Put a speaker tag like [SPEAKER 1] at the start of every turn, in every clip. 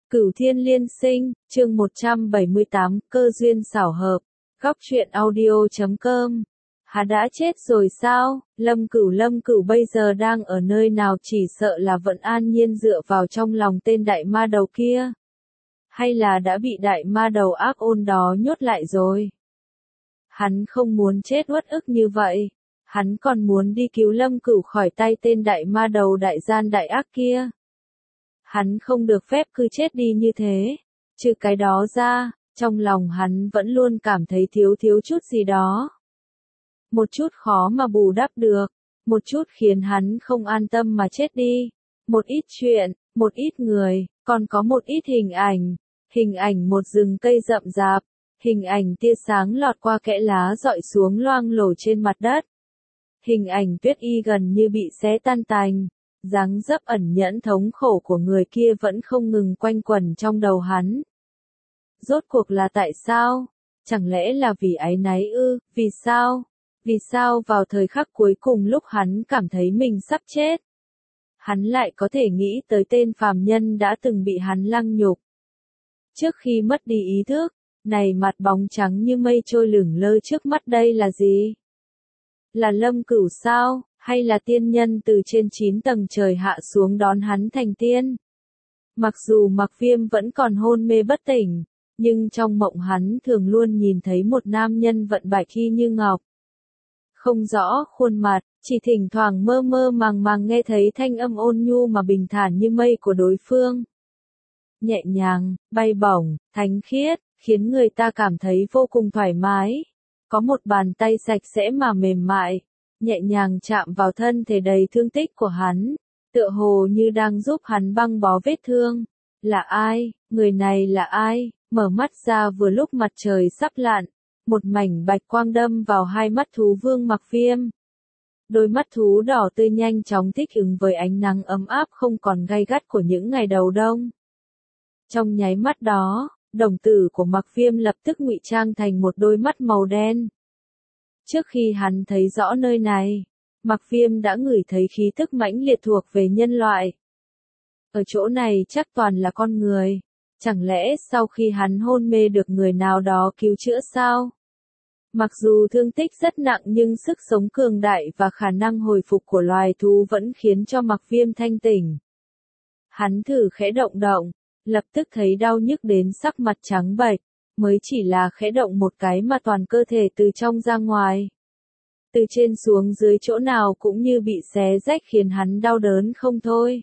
[SPEAKER 1] Cửu Thiên Liên Sinh, chương 178, cơ duyên xảo hợp. Góc truyện audio.com. Hắn đã chết rồi sao? Lâm Cửu bây giờ đang ở nơi nào, chỉ sợ là vẫn an nhiên dựa vào trong lòng tên đại ma đầu kia. Hay là đã bị đại ma đầu ác ôn đó nhốt lại rồi? Hắn không muốn chết uất ức như vậy. Hắn còn muốn đi cứu Lâm Cửu khỏi tay tên đại ma đầu đại gian đại ác kia. Hắn không được phép cứ chết đi như thế. Trừ cái đó ra, trong lòng hắn vẫn luôn cảm thấy thiếu chút gì đó. Một chút khó mà bù đắp được, một chút khiến hắn không an tâm mà chết đi. Một ít chuyện, một ít người, còn có một ít hình ảnh một rừng cây rậm rạp, hình ảnh tia sáng lọt qua kẽ lá dọi xuống loang lổ trên mặt đất. Hình ảnh Tuyết Y gần như bị xé tan tành. Dáng dấp ẩn nhẫn thống khổ của người kia vẫn không ngừng quanh quẩn trong đầu hắn. Rốt cuộc là tại sao? Chẳng lẽ là vì áy náy ư? Vì sao? Vì sao vào thời khắc cuối cùng lúc hắn cảm thấy mình sắp chết, hắn lại có thể nghĩ tới tên phàm nhân đã từng bị hắn lăng nhục? Trước khi mất đi ý thức, này mặt bóng trắng như mây trôi lửng lơ trước mắt đây là gì? Là Lâm Cửu sao? Hay là tiên nhân từ trên 9 tầng trời hạ xuống đón hắn thành tiên? Mặc dù Mạc Viêm vẫn còn hôn mê bất tỉnh, nhưng trong mộng hắn thường luôn nhìn thấy một nam nhân vận bạch y như ngọc. Không rõ khuôn mặt, chỉ thỉnh thoảng mơ màng nghe thấy thanh âm ôn nhu mà bình thản như mây của đối phương. Nhẹ nhàng, bay bổng, thánh khiết, khiến người ta cảm thấy vô cùng thoải mái. Có một bàn tay sạch sẽ mà mềm mại, nhẹ nhàng chạm vào thân thể đầy thương tích của hắn, tựa hồ như đang giúp hắn băng bó vết thương. Là ai? Người này là ai? Mở mắt ra vừa lúc mặt trời sắp lặn, một mảnh bạch quang đâm vào hai mắt thú vương Mạc Viêm. Đôi mắt thú đỏ tươi nhanh chóng thích ứng với ánh nắng ấm áp không còn gay gắt của những ngày đầu đông. Trong nháy mắt đó, đồng tử của Mạc Viêm lập tức ngụy trang thành một đôi mắt màu đen. Trước khi hắn thấy rõ nơi này, Mạc Viêm đã ngửi thấy khí tức mãnh liệt thuộc về nhân loại. Ở chỗ này chắc toàn là con người. Chẳng lẽ sau khi hắn hôn mê được người nào đó cứu chữa sao? Mặc dù thương tích rất nặng nhưng sức sống cường đại và khả năng hồi phục của loài thú vẫn khiến cho Mạc Viêm thanh tỉnh. Hắn thử khẽ động, lập tức thấy đau nhức đến sắc mặt trắng bệch. Mới chỉ là khẽ động một cái mà toàn cơ thể từ trong ra ngoài, từ trên xuống dưới chỗ nào cũng như bị xé rách khiến hắn đau đớn không thôi.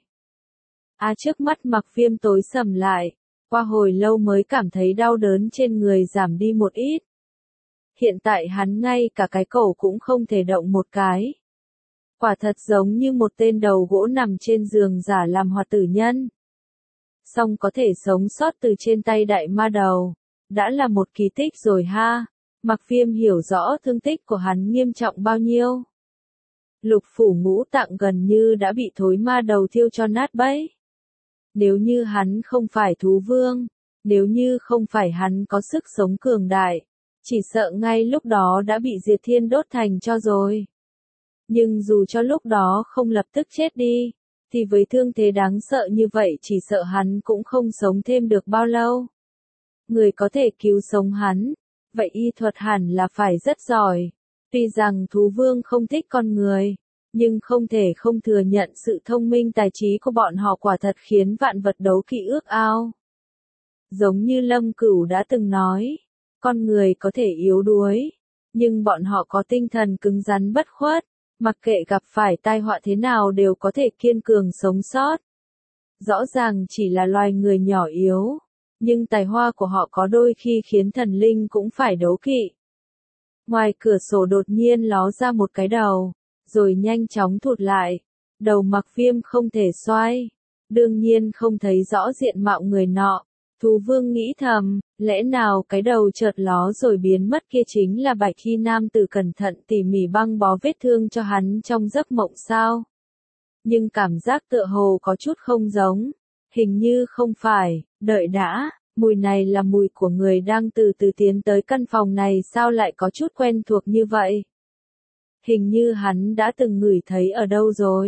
[SPEAKER 1] Trước mắt Mạc Viêm tối sầm lại, qua hồi lâu mới cảm thấy đau đớn trên người giảm đi một ít. Hiện tại hắn ngay cả cái cổ cũng không thể động một cái. Quả thật giống như một tên đầu gỗ nằm trên giường giả làm hoạt tử nhân. Song có thể sống sót từ trên tay đại ma đầu, đã là một kỳ tích rồi ha. Mạc Viêm hiểu rõ thương tích của hắn nghiêm trọng bao nhiêu. Lục phủ ngũ tạng gần như đã bị thối ma đầu thiêu cho nát bấy. Nếu như hắn không phải thú vương, nếu như không phải hắn có sức sống cường đại, chỉ sợ ngay lúc đó đã bị diệt thiên đốt thành cho rồi. Nhưng dù cho lúc đó không lập tức chết đi, thì với thương thế đáng sợ như vậy chỉ sợ hắn cũng không sống thêm được bao lâu. Người có thể cứu sống hắn, vậy y thuật hẳn là phải rất giỏi. Tuy rằng thú vương không thích con người, nhưng không thể không thừa nhận sự thông minh tài trí của bọn họ quả thật khiến vạn vật đấu kỵ ước ao. Giống như Lâm Cửu đã từng nói, con người có thể yếu đuối, nhưng bọn họ có tinh thần cứng rắn bất khuất, mặc kệ gặp phải tai họa thế nào đều có thể kiên cường sống sót. Rõ ràng chỉ là loài người nhỏ yếu, nhưng tài hoa của họ có đôi khi khiến thần linh cũng phải đấu kỵ. Ngoài cửa sổ đột nhiên ló ra một cái đầu, rồi nhanh chóng thụt lại. Đầu Mạc Viêm không thể xoay, đương nhiên không thấy rõ diện mạo người nọ. Thú vương nghĩ thầm, lẽ nào cái đầu chợt ló rồi biến mất kia chính là bạch y nam tử cẩn thận tỉ mỉ băng bó vết thương cho hắn trong giấc mộng sao? Nhưng cảm giác tựa hồ có chút không giống, hình như không phải. Đợi đã, mùi này là mùi của người đang từ từ tiến tới căn phòng này, sao lại có chút quen thuộc như vậy? Hình như hắn đã từng ngửi thấy ở đâu rồi.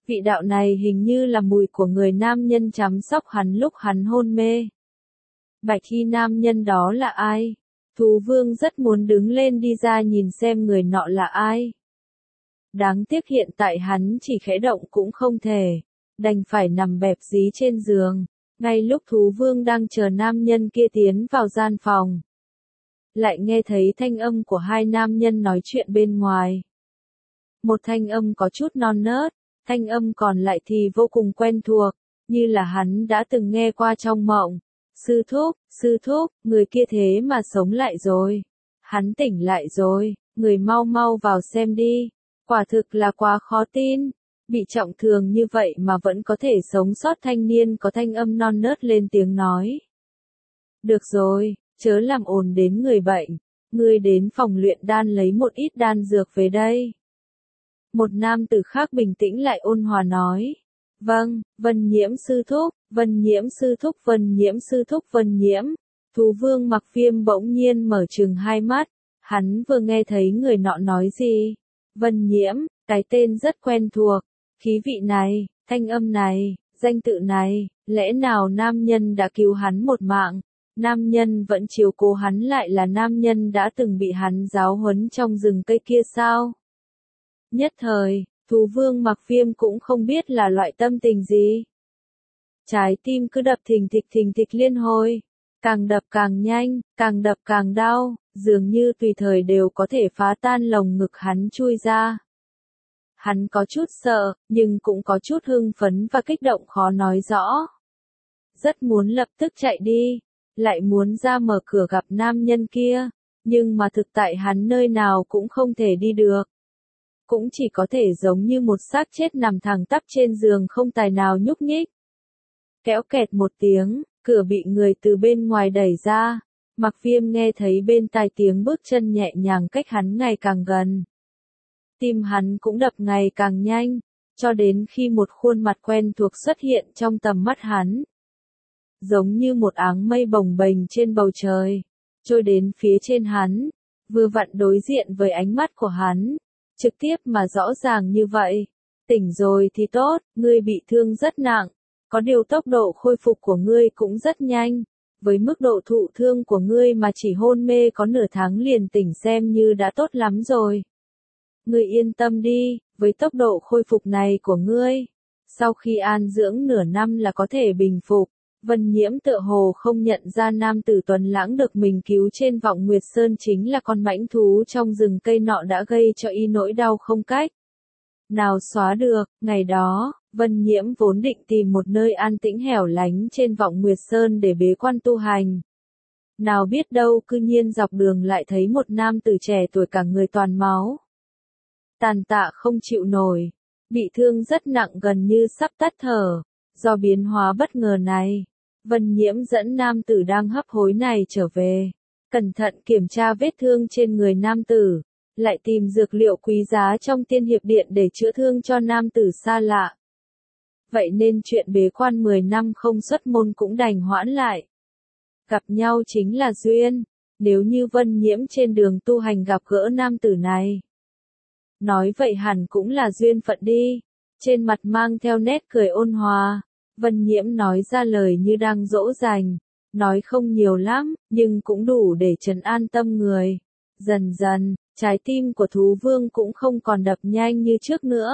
[SPEAKER 1] Vị đạo này hình như là mùi của người nam nhân chăm sóc hắn lúc hắn hôn mê. Bạch y nam nhân đó là ai? Thú vương rất muốn đứng lên đi ra nhìn xem người nọ là ai. Đáng tiếc hiện tại hắn chỉ khẽ động cũng không thể, đành phải nằm bẹp dí trên giường. Ngay lúc thú vương đang chờ nam nhân kia tiến vào gian phòng, lại nghe thấy thanh âm của hai nam nhân nói chuyện bên ngoài. Một thanh âm có chút non nớt, thanh âm còn lại thì vô cùng quen thuộc, như là hắn đã từng nghe qua trong mộng. Sư thúc, người kia thế mà sống lại rồi. Hắn tỉnh lại rồi, người mau mau vào xem đi. Quả thực là quá khó tin. Bị trọng thương như vậy mà vẫn có thể sống sót, thanh niên có thanh âm non nớt lên tiếng nói. Được rồi, chớ làm ồn đến người bệnh. Ngươi đến phòng luyện đan lấy một ít đan dược về đây. Một nam tử khác bình tĩnh lại ôn hòa nói. Vâng, Vân Nhiễm sư thúc, Vân Nhiễm sư thúc, Vân Nhiễm sư thúc, Vân Nhiễm. Thú vương Mặc Viêm bỗng nhiên mở trừng hai mắt, hắn vừa nghe thấy người nọ nói gì. Vân Nhiễm, cái tên rất quen thuộc, khí vị này, thanh âm này, danh tự này, lẽ nào nam nhân đã cứu hắn một mạng, nam nhân vẫn chiếu cố hắn lại là nam nhân đã từng bị hắn giáo huấn trong rừng cây kia sao? Nhất thời, thú vương Mặc Viêm cũng không biết là loại tâm tình gì. Trái tim cứ đập thình thịch liên hồi, càng đập càng nhanh, càng đập càng đau, dường như tùy thời đều có thể phá tan lồng ngực hắn chui ra. Hắn có chút sợ, nhưng cũng có chút hưng phấn và kích động khó nói rõ. Rất muốn lập tức chạy đi, lại muốn ra mở cửa gặp nam nhân kia, nhưng mà thực tại hắn nơi nào cũng không thể đi được. Cũng chỉ có thể giống như một xác chết nằm thẳng tắp trên giường không tài nào nhúc nhích. Kéo kẹt một tiếng, cửa bị người từ bên ngoài đẩy ra. Mặc Viêm nghe thấy bên tai tiếng bước chân nhẹ nhàng cách hắn ngày càng gần. Tim hắn cũng đập ngày càng nhanh, cho đến khi một khuôn mặt quen thuộc xuất hiện trong tầm mắt hắn. Giống như một áng mây bồng bềnh trên bầu trời, trôi đến phía trên hắn, vừa vặn đối diện với ánh mắt của hắn. Trực tiếp mà rõ ràng như vậy. Tỉnh rồi thì tốt, ngươi bị thương rất nặng. Có điều tốc độ khôi phục của ngươi cũng rất nhanh. Với mức độ thụ thương của ngươi mà chỉ hôn mê có nửa tháng liền tỉnh xem như đã tốt lắm rồi. Ngươi yên tâm đi, với tốc độ khôi phục này của ngươi, sau khi an dưỡng nửa năm là có thể bình phục. Vân Nhiễm tựa hồ không nhận ra nam tử tuấn lãng được mình cứu trên Vọng Nguyệt Sơn chính là con mãnh thú trong rừng cây nọ đã gây cho y nỗi đau không cách nào xóa được. Ngày đó, Vân Nhiễm vốn định tìm một nơi an tĩnh hẻo lánh trên Vọng Nguyệt Sơn để bế quan tu hành. Nào biết đâu cư nhiên dọc đường lại thấy một nam tử trẻ tuổi cả người toàn máu. Tàn tạ không chịu nổi, bị thương rất nặng gần như sắp tắt thở. Do biến hóa bất ngờ này, Vân Nhiễm dẫn nam tử đang hấp hối này trở về, cẩn thận kiểm tra vết thương trên người nam tử, lại tìm dược liệu quý giá trong Tiên Hiệp Điện để chữa thương cho nam tử xa lạ. Vậy nên chuyện bế quan 10 năm không xuất môn cũng đành hoãn lại. Gặp nhau chính là duyên, nếu như Vân Nhiễm trên đường tu hành gặp gỡ nam tử này. Nói vậy hẳn cũng là duyên phận đi, trên mặt mang theo nét cười ôn hòa. Vân Nhiễm nói ra lời như đang dỗ dành, nói không nhiều lắm, nhưng cũng đủ để trấn an tâm người. Dần dần, trái tim của thú vương cũng không còn đập nhanh như trước nữa.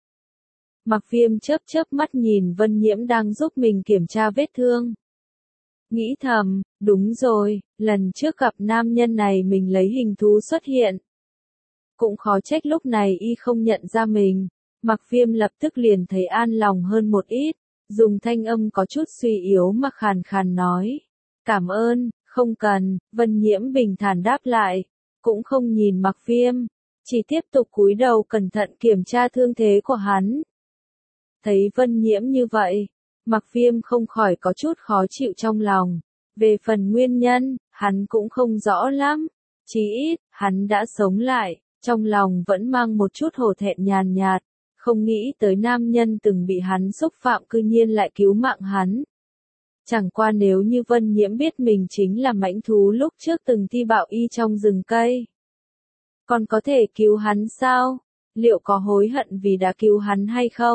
[SPEAKER 1] Mặc Viêm chớp chớp mắt nhìn Vân Nhiễm đang giúp mình kiểm tra vết thương. Nghĩ thầm, đúng rồi, lần trước gặp nam nhân này mình lấy hình thú xuất hiện. Cũng khó trách lúc này y không nhận ra mình. Mặc Viêm lập tức liền thấy an lòng hơn một ít. Dùng thanh âm có chút suy yếu mà khàn khàn nói. Cảm ơn, không cần, Vân Nhiễm bình thản đáp lại. Cũng không nhìn Mặc Viêm, chỉ tiếp tục cúi đầu cẩn thận kiểm tra thương thế của hắn. Thấy Vân Nhiễm như vậy, Mặc Viêm không khỏi có chút khó chịu trong lòng. Về phần nguyên nhân, hắn cũng không rõ lắm. Chí ít, hắn đã sống lại, trong lòng vẫn mang một chút hổ thẹn nhàn nhạt. Không nghĩ tới nam nhân từng bị hắn xúc phạm cư nhiên lại cứu mạng hắn. Chẳng qua nếu như Vân Nhiễm biết mình chính là mãnh thú lúc trước từng thi bạo y trong rừng cây. Còn có thể cứu hắn sao? Liệu có hối hận vì đã cứu hắn hay không?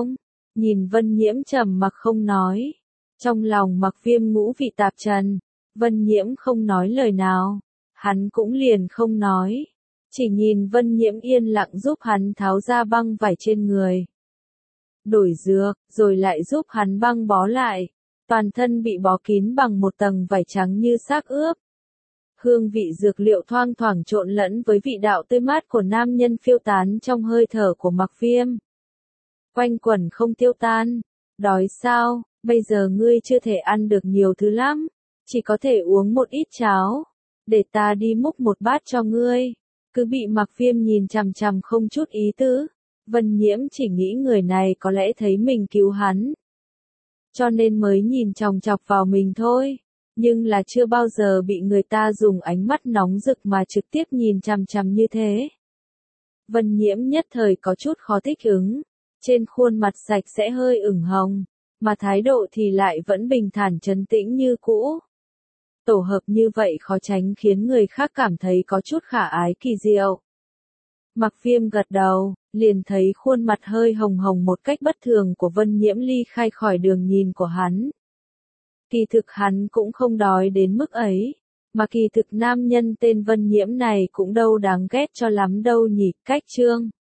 [SPEAKER 1] Nhìn Vân Nhiễm trầm mặc không nói. Trong lòng Mặc Viêm ngũ vị tạp trần. Vân Nhiễm không nói lời nào. Hắn cũng liền không nói. Chỉ nhìn Vân Nhiễm yên lặng giúp hắn tháo ra băng vải trên người. Đổi dược, rồi lại giúp hắn băng bó lại. Toàn thân bị bó kín bằng một tầng vải trắng như xác ướp. Hương vị dược liệu thoang thoảng trộn lẫn với vị đạo tươi mát của nam nhân phiêu tán trong hơi thở của Mặc Viêm. Quanh quẩn không tiêu tan. Đói sao, bây giờ ngươi chưa thể ăn được nhiều thứ lắm. Chỉ có thể uống một ít cháo. Để ta đi múc một bát cho ngươi. Cứ bị Mặc Viêm nhìn chằm chằm không chút ý tứ. Vân Nhiễm chỉ nghĩ người này có lẽ thấy mình cứu hắn. Cho nên mới nhìn chòng chọc vào mình thôi. Nhưng là chưa bao giờ bị người ta dùng ánh mắt nóng rực mà trực tiếp nhìn chằm chằm như thế. Vân Nhiễm nhất thời có chút khó thích ứng. Trên khuôn mặt sạch sẽ hơi ửng hồng. Mà thái độ thì lại vẫn bình thản trấn tĩnh như cũ. Tổ hợp như vậy khó tránh khiến người khác cảm thấy có chút khả ái kỳ diệu. Mặc Viêm gật đầu, liền thấy khuôn mặt hơi hồng hồng một cách bất thường của Vân Nhiễm ly khai khỏi đường nhìn của hắn. Kỳ thực hắn cũng không đói đến mức ấy, mà kỳ thực nam nhân tên Vân Nhiễm này cũng đâu đáng ghét cho lắm đâu nhỉ. Cách chương